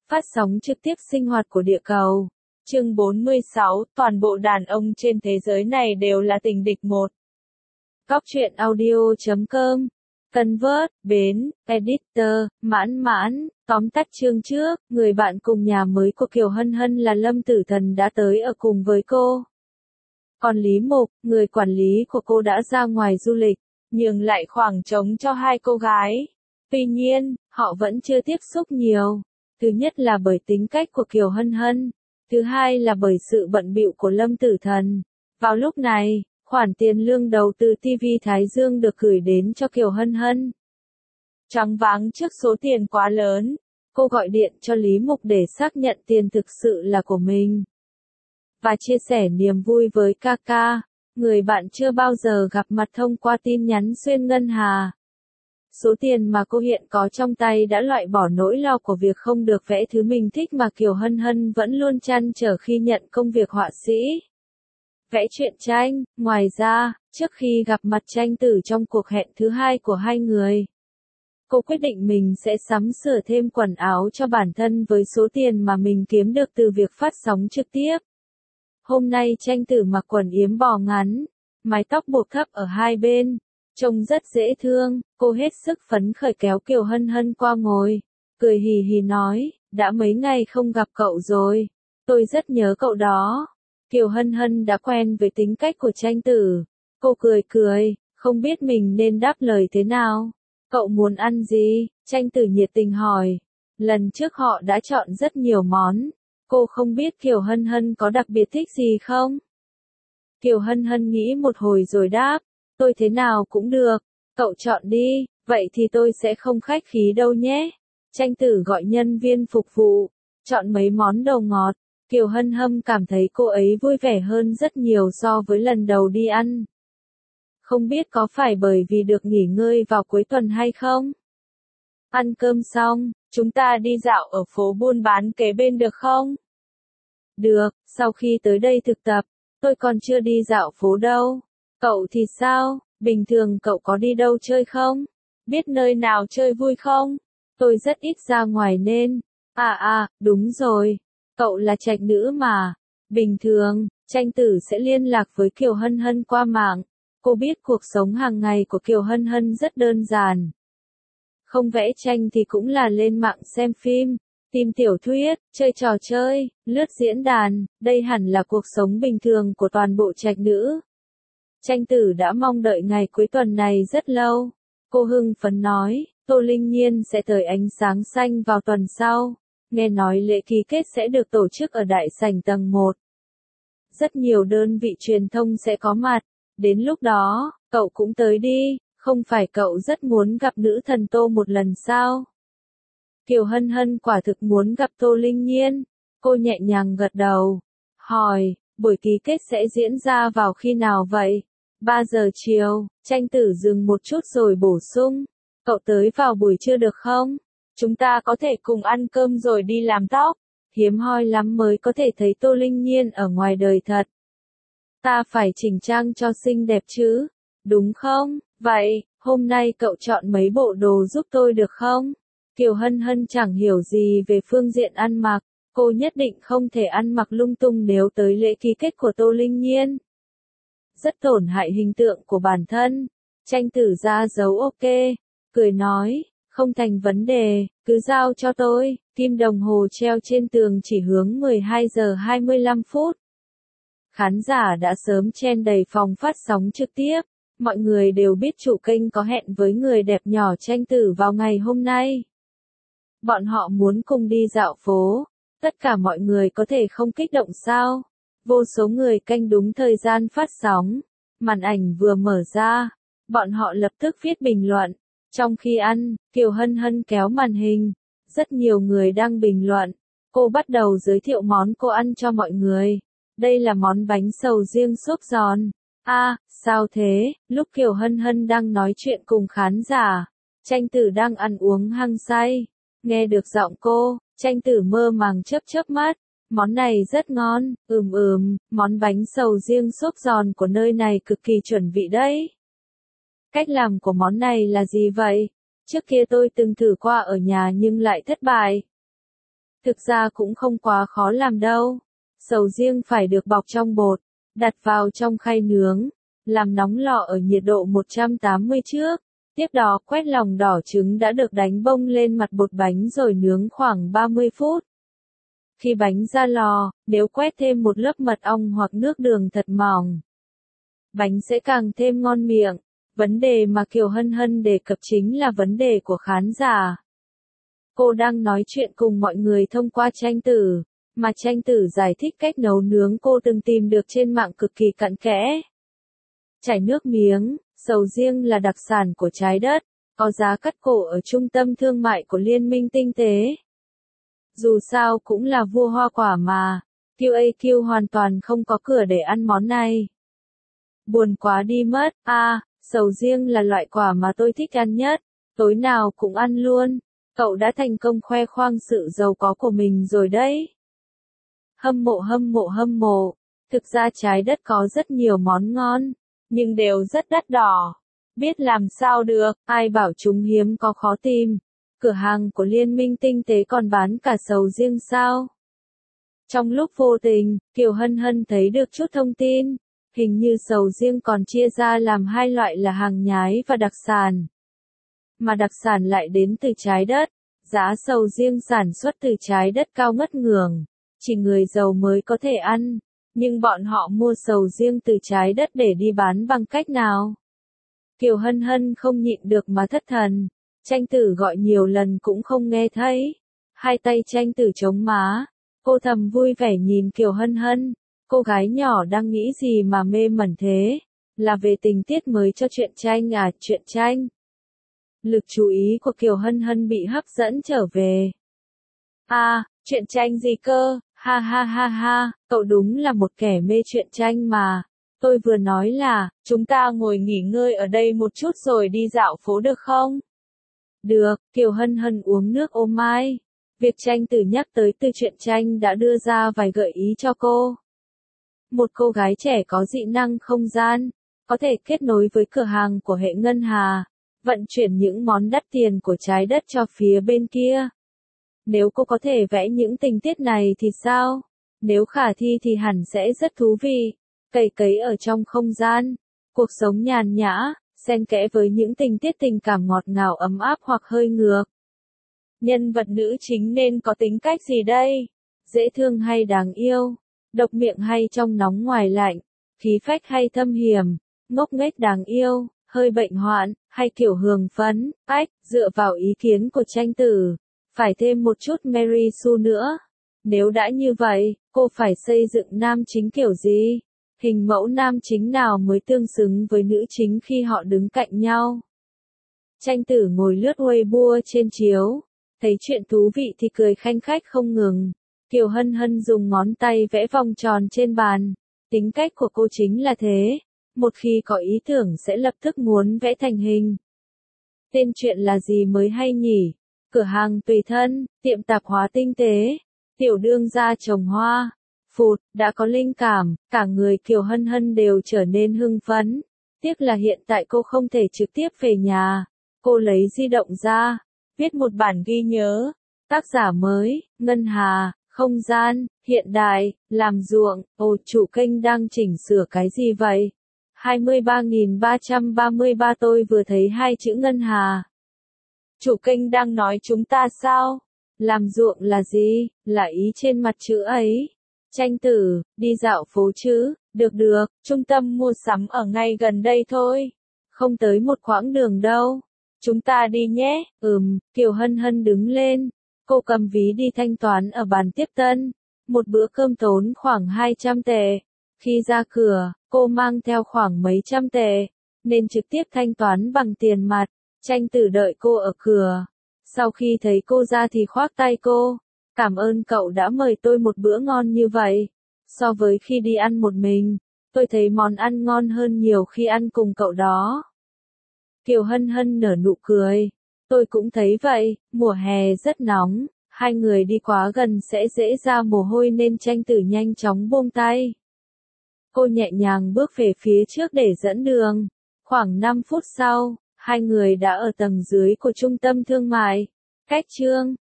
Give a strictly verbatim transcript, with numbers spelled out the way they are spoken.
Phát sóng trực tiếp sinh hoạt của địa cầu. Chương bốn mươi sáu, toàn bộ đàn ông trên thế giới này đều là tình địch một. Góc truyện audio chấm com. Convert, Bến, Editor, Mãn Mãn, tóm tắt chương trước, người bạn cùng nhà mới của Kiều Hân Hân là Lâm Tử Thần đã tới ở cùng với cô. Còn Lý Mục, người quản lý của cô đã ra ngoài du lịch, nhường lại khoảng trống cho hai cô gái. Tuy nhiên, họ vẫn chưa tiếp xúc nhiều. Thứ nhất là bởi tính cách của Kiều Hân Hân, thứ hai là bởi sự bận bịu của Lâm Tử Thần. Vào lúc này, khoản tiền lương đầu tư ti vi Thái Dương được gửi đến cho Kiều Hân Hân. Choáng váng trước số tiền quá lớn, cô gọi điện cho Lý Mục để xác nhận tiền thực sự là của mình. Và chia sẻ niềm vui với ca ca, người bạn chưa bao giờ gặp mặt thông qua tin nhắn xuyên ngân hà. Số tiền mà cô hiện có trong tay đã loại bỏ nỗi lo của việc không được vẽ thứ mình thích mà Kiều Hân Hân vẫn luôn trăn trở khi nhận công việc họa sĩ. Vẽ truyện tranh, ngoài ra, trước khi gặp mặt Tranh Tử trong cuộc hẹn thứ hai của hai người, cô quyết định mình sẽ sắm sửa thêm quần áo cho bản thân với số tiền mà mình kiếm được từ việc phát sóng trực tiếp. Hôm nay Tranh Tử mặc quần yếm bò ngắn, mái tóc buộc thấp ở hai bên, trông rất dễ thương. Cô hết sức phấn khởi kéo Kiều Hân Hân qua ngồi, cười hì hì nói, đã mấy ngày không gặp cậu rồi, tôi rất nhớ cậu đó. Kiều Hân Hân đã quen với tính cách của Tranh Tử, cô cười cười, không biết mình nên đáp lời thế nào. Cậu muốn ăn gì? Tranh Tử nhiệt tình hỏi. Lần trước họ đã chọn rất nhiều món, cô không biết Kiều Hân Hân có đặc biệt thích gì không? Kiều Hân Hân nghĩ một hồi rồi đáp, tôi thế nào cũng được, cậu chọn đi, vậy thì tôi sẽ không khách khí đâu nhé. Tranh Tử gọi nhân viên phục vụ, chọn mấy món đồ ngọt. Kiều Hân Hân cảm thấy cô ấy vui vẻ hơn rất nhiều so với lần đầu đi ăn. Không biết có phải bởi vì được nghỉ ngơi vào cuối tuần hay không? Ăn cơm xong, chúng ta đi dạo ở phố buôn bán kế bên được không? Được, sau khi tới đây thực tập, tôi còn chưa đi dạo phố đâu. Cậu thì sao, bình thường cậu có đi đâu chơi không? Biết nơi nào chơi vui không? Tôi rất ít ra ngoài nên. À à, đúng rồi. Cậu là trạch nữ mà. Bình thường, Tranh Tử sẽ liên lạc với Kiều Hân Hân qua mạng. Cô biết cuộc sống hàng ngày của Kiều Hân Hân rất đơn giản. Không vẽ tranh thì cũng là lên mạng xem phim, tìm tiểu thuyết, chơi trò chơi, lướt diễn đàn. Đây hẳn là cuộc sống bình thường của toàn bộ trạch nữ. Tranh Tử đã mong đợi ngày cuối tuần này rất lâu. Cô hưng phấn nói, Tô Linh Nhiên sẽ tới Ánh Sáng Xanh vào tuần sau. Nghe nói lễ ký kết sẽ được tổ chức ở đại sảnh tầng một. Rất nhiều đơn vị truyền thông sẽ có mặt. Đến lúc đó, cậu cũng tới đi, không phải cậu rất muốn gặp nữ thần Tô một lần sao? Kiều Hân Hân quả thực muốn gặp Tô Linh Nhiên. Cô nhẹ nhàng gật đầu. Hỏi, buổi ký kết sẽ diễn ra vào khi nào vậy? ba giờ chiều, Tranh Tử dừng một chút rồi bổ sung. Cậu tới vào buổi trưa được không? Chúng ta có thể cùng ăn cơm rồi đi làm tóc. Hiếm hoi lắm mới có thể thấy Tô Linh Nhiên ở ngoài đời thật. Ta phải chỉnh trang cho xinh đẹp chứ, đúng không? Vậy, hôm nay cậu chọn mấy bộ đồ giúp tôi được không? Kiều Hân Hân chẳng hiểu gì về phương diện ăn mặc, cô nhất định không thể ăn mặc lung tung nếu tới lễ ký kết của Tô Linh Nhiên. Rất tổn hại hình tượng của bản thân. Tranh Tử ra dấu ok, cười nói, không thành vấn đề, cứ giao cho tôi. Kim đồng hồ treo trên tường chỉ hướng mười hai giờ hai mươi lăm phút. Khán giả đã sớm chen đầy phòng phát sóng trực tiếp. Mọi người đều biết chủ kênh có hẹn với người đẹp nhỏ Tranh Tử vào ngày hôm nay. Bọn họ muốn cùng đi dạo phố. Tất cả mọi người có thể không kích động sao? Vô số người canh đúng thời gian phát sóng. Màn ảnh vừa mở ra, bọn họ lập tức viết bình luận. Trong khi ăn, Kiều Hân Hân kéo màn hình. Rất nhiều người đang bình luận. Cô bắt đầu giới thiệu món cô ăn cho mọi người. Đây là món bánh sầu riêng xốp giòn. A, à, sao thế? Lúc Kiều Hân Hân đang nói chuyện cùng khán giả, Tranh Tử đang ăn uống hăng say. Nghe được giọng cô, Tranh Tử mơ màng chớp chớp mắt. Món này rất ngon, ừm ừm, món bánh sầu riêng xốp giòn của nơi này cực kỳ chuẩn vị đấy. Cách làm của món này là gì vậy? Trước kia tôi từng thử qua ở nhà nhưng lại thất bại. Thực ra cũng không quá khó làm đâu. Sầu riêng phải được bọc trong bột, đặt vào trong khay nướng, làm nóng lò ở nhiệt độ một trăm tám mươi trước. Tiếp đó quét lòng đỏ trứng đã được đánh bông lên mặt bột bánh rồi nướng khoảng ba mươi phút. Khi bánh ra lò, nếu quét thêm một lớp mật ong hoặc nước đường thật mỏng, bánh sẽ càng thêm ngon miệng. Vấn đề mà Kiều Hân Hân đề cập chính là vấn đề của khán giả. Cô đang nói chuyện cùng mọi người thông qua tranh tử, mà tranh tử giải thích cách nấu nướng cô từng tìm được trên mạng cực kỳ cặn kẽ. Chảy nước miếng, sầu riêng là đặc sản của trái đất, có giá cắt cổ ở trung tâm thương mại của Liên minh Tinh tế. Dù sao cũng là vua hoa quả mà, quy a quy hoàn toàn không có cửa để ăn món này. Buồn quá đi mất, a à, sầu riêng là loại quả mà tôi thích ăn nhất, tối nào cũng ăn luôn. Cậu đã thành công khoe khoang sự giàu có của mình rồi đấy. Hâm mộ hâm mộ hâm mộ, thực ra trái đất có rất nhiều món ngon, nhưng đều rất đắt đỏ. Biết làm sao được, ai bảo chúng hiếm có khó tìm. Cửa hàng của Liên minh Tinh tế còn bán cả sầu riêng sao? Trong lúc vô tình, Kiều Hân Hân thấy được chút thông tin. Hình như sầu riêng còn chia ra làm hai loại là hàng nhái và đặc sản. Mà đặc sản lại đến từ trái đất. Giá sầu riêng sản xuất từ trái đất cao ngất ngường. Chỉ người giàu mới có thể ăn. Nhưng bọn họ mua sầu riêng từ trái đất để đi bán bằng cách nào? Kiều Hân Hân không nhịn được mà thất thần. Tranh tử gọi nhiều lần cũng không nghe thấy. Hai tay tranh tử chống má. Cô thầm vui vẻ nhìn Kiều Hân Hân. Cô gái nhỏ đang nghĩ gì mà mê mẩn thế? Là về tình tiết mới cho truyện tranh à? Truyện tranh. Lực chú ý của Kiều Hân Hân bị hấp dẫn trở về. À, truyện tranh gì cơ? Ha ha ha ha, cậu đúng là một kẻ mê truyện tranh mà. Tôi vừa nói là, chúng ta ngồi nghỉ ngơi ở đây một chút rồi đi dạo phố được không? Được, Kiều Hân Hân uống nước ô mai. Việc tranh tử nhắc tới từ truyện tranh đã đưa ra vài gợi ý cho cô. Một cô gái trẻ có dị năng không gian, có thể kết nối với cửa hàng của hệ ngân hà, vận chuyển những món đắt tiền của trái đất cho phía bên kia. Nếu cô có thể vẽ những tình tiết này thì sao? Nếu khả thi thì hẳn sẽ rất thú vị. Cày cấy ở trong không gian, cuộc sống nhàn nhã, xen kẽ với những tình tiết tình cảm ngọt ngào ấm áp hoặc hơi ngược. Nhân vật nữ chính nên có tính cách gì đây? Dễ thương hay đáng yêu? Độc miệng hay trong nóng ngoài lạnh? Khí phách hay thâm hiểm? Ngốc nghếch đáng yêu? Hơi bệnh hoạn, hay kiểu hường phấn? Ách, dựa vào ý kiến của tranh tử, phải thêm một chút Mary Sue nữa. Nếu đã như vậy, cô phải xây dựng nam chính kiểu gì? Hình mẫu nam chính nào mới tương xứng với nữ chính khi họ đứng cạnh nhau? Tranh tử ngồi lướt Weibo trên chiếu, thấy chuyện thú vị thì cười khanh khách không ngừng. Kiều Hân Hân dùng ngón tay vẽ vòng tròn trên bàn. Tính cách của cô chính là thế. Một khi có ý tưởng sẽ lập tức muốn vẽ thành hình. Tên chuyện là gì mới hay nhỉ? Cửa hàng tùy thân, tiệm tạp hóa tinh tế, tiểu đương gia trồng hoa. Phụt, đã có linh cảm, cả người Kiều Hân Hân đều trở nên hưng phấn. Tiếc là hiện tại cô không thể trực tiếp về nhà. Cô lấy di động ra, viết một bản ghi nhớ. Tác giả mới, Ngân Hà, không gian, hiện đại, làm ruộng. Ồ, chủ kênh đang chỉnh sửa cái gì vậy? hai mươi ba nghìn ba trăm ba mươi ba tôi vừa thấy hai chữ Ngân Hà. Chủ kênh đang nói chúng ta sao? Làm ruộng là gì? Là ý trên mặt chữ ấy. Tranh tử, đi dạo phố chứ? Được được, trung tâm mua sắm ở ngay gần đây thôi. Không tới một quãng đường đâu. Chúng ta đi nhé. Ừm, Kiều Hân Hân đứng lên. Cô cầm ví đi thanh toán ở bàn tiếp tân. Một bữa cơm tốn khoảng hai trăm tệ. Khi ra cửa, cô mang theo khoảng mấy trăm tệ, nên trực tiếp thanh toán bằng tiền mặt. Tranh tử đợi cô ở cửa. Sau khi thấy cô ra thì khoác tay cô. Cảm ơn cậu đã mời tôi một bữa ngon như vậy. So với khi đi ăn một mình, tôi thấy món ăn ngon hơn nhiều khi ăn cùng cậu đó. Kiều Hân Hân nở nụ cười. Tôi cũng thấy vậy, mùa hè rất nóng, hai người đi quá gần sẽ dễ ra mồ hôi nên tranh tử nhanh chóng buông tay. Cô nhẹ nhàng bước về phía trước để dẫn đường. Khoảng năm phút sau, hai người đã ở tầng dưới của trung tâm thương mại. Cách chương